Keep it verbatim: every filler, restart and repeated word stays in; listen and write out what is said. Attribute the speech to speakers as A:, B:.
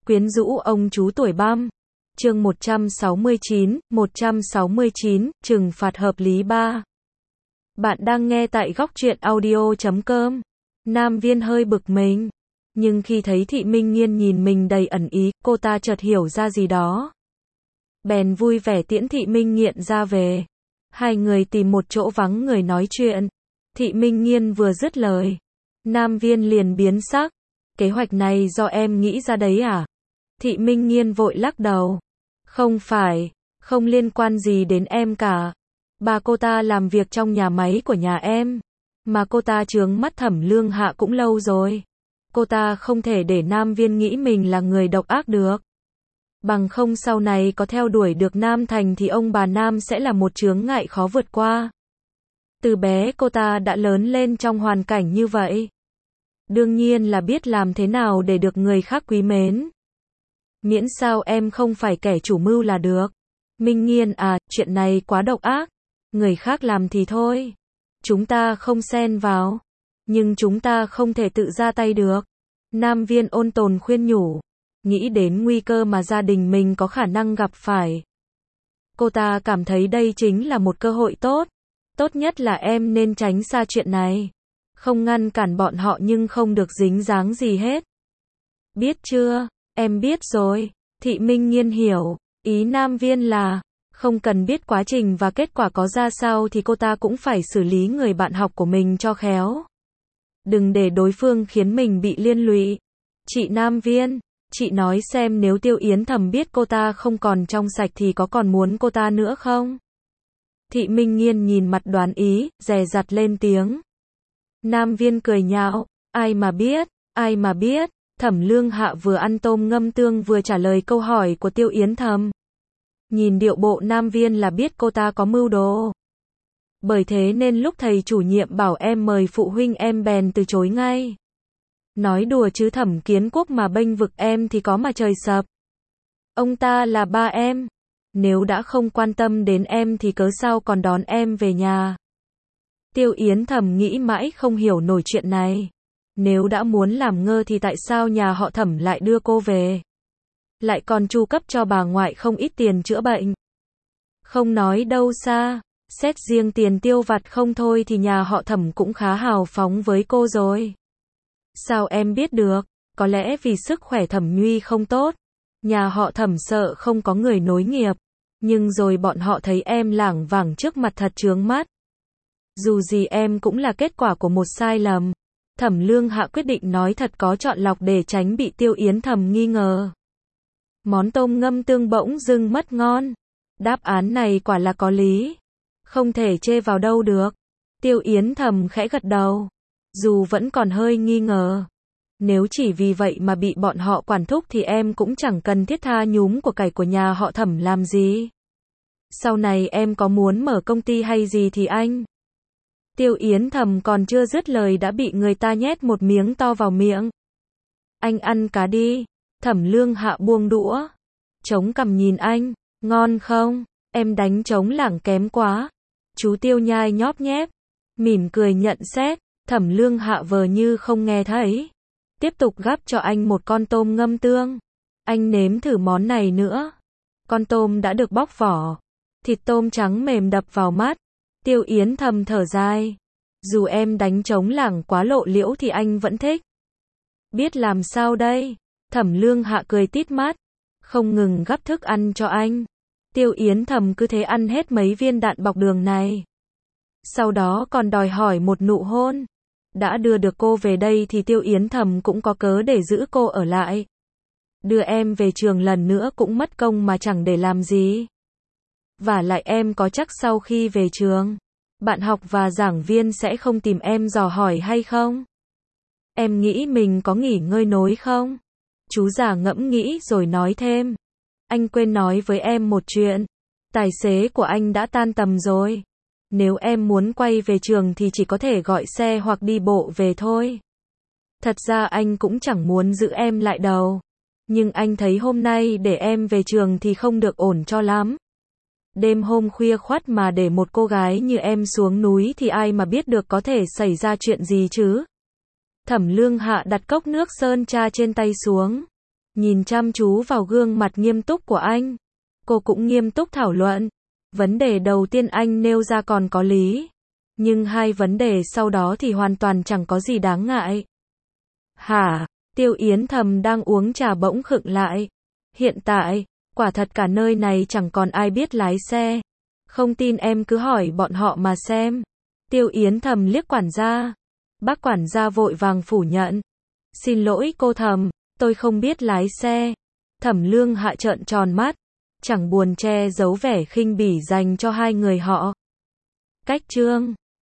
A: Quyến rũ ông chú tuổi băm. Chương một trăm sáu mươi chín, một trăm sáu mươi chín, trừng phạt hợp lý ba. Bạn đang nghe tại góc truyện audio chấm com. Nam Viên hơi bực mình. Nhưng khi thấy Thị Minh Nghiên nhìn mình đầy ẩn ý, cô ta chợt hiểu ra gì đó. Bèn vui vẻ tiễn Thị Minh Nghiện ra về. Hai người tìm một chỗ vắng người nói chuyện. Thị Minh Nghiên vừa dứt lời, Nam Viên liền biến sắc. Kế hoạch này do em nghĩ ra đấy à? Thị Minh Nghiên vội lắc đầu. Không phải, không liên quan gì đến em cả. Bà cô ta làm việc trong nhà máy của nhà em. Mà cô ta chướng mắt Thẩm Lương Hạ cũng lâu rồi. Cô ta không thể để Nam Viên nghĩ mình là người độc ác được. Bằng không sau này có theo đuổi được Nam Thành thì ông bà Nam sẽ là một chướng ngại khó vượt qua. Từ bé cô ta đã lớn lên trong hoàn cảnh như vậy. Đương nhiên là biết làm thế nào để được người khác quý mến. Miễn sao em không phải kẻ chủ mưu là được. Minh Nghiên à, chuyện này quá độc ác. Người khác làm thì thôi. Chúng ta không xen vào. Nhưng chúng ta không thể tự ra tay được. Nam Viên ôn tồn khuyên nhủ. Nghĩ đến nguy cơ mà gia đình mình có khả năng gặp phải. Cô ta cảm thấy đây chính là một cơ hội tốt. Tốt nhất là em nên tránh xa chuyện này. Không ngăn cản bọn họ nhưng không được dính dáng gì hết. Biết chưa? Em biết rồi. Thị Minh Nghiên hiểu. Ý Nam Viên là, không cần biết quá trình và kết quả có ra sao thì cô ta cũng phải xử lý người bạn học của mình cho khéo. Đừng để đối phương khiến mình bị liên lụy. Chị Nam Viên, chị nói xem nếu Tiêu Yến Thầm biết cô ta không còn trong sạch thì có còn muốn cô ta nữa không? Thị Minh Nghiên nhìn mặt đoán ý, dè dặt lên tiếng. Nam Viên cười nhạo, ai mà biết, ai mà biết. Thẩm Lương Hạ vừa ăn tôm ngâm tương vừa trả lời câu hỏi của Tiêu Yến Thầm. Nhìn điệu bộ Nam Viên là biết cô ta có mưu đồ. Bởi thế nên lúc thầy chủ nhiệm bảo em mời phụ huynh em bèn từ chối ngay. Nói đùa chứ Thẩm Kiến Quốc mà bênh vực em thì có mà trời sập. Ông ta là ba em. Nếu đã không quan tâm đến em thì cớ sao còn đón em về nhà. Tiêu Yến Thầm nghĩ mãi không hiểu nổi chuyện này. Nếu đã muốn làm ngơ thì tại sao nhà họ Thẩm lại đưa cô về? Lại còn chu cấp cho bà ngoại không ít tiền chữa bệnh. Không nói đâu xa, xét riêng tiền tiêu vặt không thôi thì nhà họ Thẩm cũng khá hào phóng với cô rồi. Sao em biết được? Có lẽ vì sức khỏe Thẩm Nhuy không tốt. Nhà họ Thẩm sợ không có người nối nghiệp. Nhưng rồi bọn họ thấy em lảng vảng trước mặt thật chướng mắt. Dù gì em cũng là kết quả của một sai lầm. Thẩm Lương Hạ quyết định nói thật có chọn lọc để tránh bị Tiêu Yến Thầm nghi ngờ. Món tôm ngâm tương bỗng dưng mất ngon. Đáp án này quả là có lý. Không thể chê vào đâu được. Tiêu Yến Thầm khẽ gật đầu. Dù vẫn còn hơi nghi ngờ. Nếu chỉ vì vậy mà bị bọn họ quản thúc thì em cũng chẳng cần thiết tha nhúm của cải của nhà họ Thẩm làm gì. Sau này em có muốn mở công ty hay gì thì anh. Tiêu Yến Thầm còn chưa dứt lời đã bị người ta nhét một miếng to vào miệng. Anh ăn cá đi. Thẩm Lương Hạ buông đũa. Chống cằm nhìn anh. Ngon không? Em đánh trống lảng kém quá. Chú Tiêu nhai nhóp nhép. Mỉm cười nhận xét. Thẩm Lương Hạ vờ như không nghe thấy. Tiếp tục gắp cho anh một con tôm ngâm tương. Anh nếm thử món này nữa. Con tôm đã được bóc vỏ. Thịt tôm trắng mềm đập vào mắt. Tiêu Yến Thầm thở dài. Dù em đánh trống lảng quá lộ liễu thì anh vẫn thích. Biết làm sao đây? Thẩm Lương Hạ cười tít mắt. Không ngừng gắp thức ăn cho anh. Tiêu Yến Thầm cứ thế ăn hết mấy viên đạn bọc đường này. Sau đó còn đòi hỏi một nụ hôn. Đã đưa được cô về đây thì Tiêu Yến Thầm cũng có cớ để giữ cô ở lại. Đưa em về trường lần nữa cũng mất công mà chẳng để làm gì. Và lại em có chắc sau khi về trường, bạn học và giảng viên sẽ không tìm em dò hỏi hay không? Em nghĩ mình có nghỉ ngơi nối không? Chú già ngẫm nghĩ rồi nói thêm. Anh quên nói với em một chuyện. Tài xế của anh đã tan tầm rồi. Nếu em muốn quay về trường thì chỉ có thể gọi xe hoặc đi bộ về thôi. Thật ra anh cũng chẳng muốn giữ em lại đâu. Nhưng anh thấy hôm nay để em về trường thì không được ổn cho lắm. Đêm hôm khuya khoắt mà để một cô gái như em xuống núi thì ai mà biết được có thể xảy ra chuyện gì chứ? Thẩm Lương Hạ đặt cốc nước sơn tra trên tay xuống. Nhìn chăm chú vào gương mặt nghiêm túc của anh, cô cũng nghiêm túc thảo luận. Vấn đề đầu tiên anh nêu ra còn có lý, nhưng hai vấn đề sau đó thì hoàn toàn chẳng có gì đáng ngại. Hả? Tiêu Yến Thầm đang uống trà bỗng khựng lại. Hiện tại, quả thật cả nơi này chẳng còn ai biết lái xe. Không tin em cứ hỏi bọn họ mà xem. Tiêu Yến Thầm liếc quản gia. Bác quản gia vội vàng phủ nhận. Xin lỗi cô Thầm, tôi không biết lái xe. Thẩm Lương Hạ trợn tròn mắt, chẳng buồn che giấu vẻ khinh bỉ dành cho hai người họ. Cách chương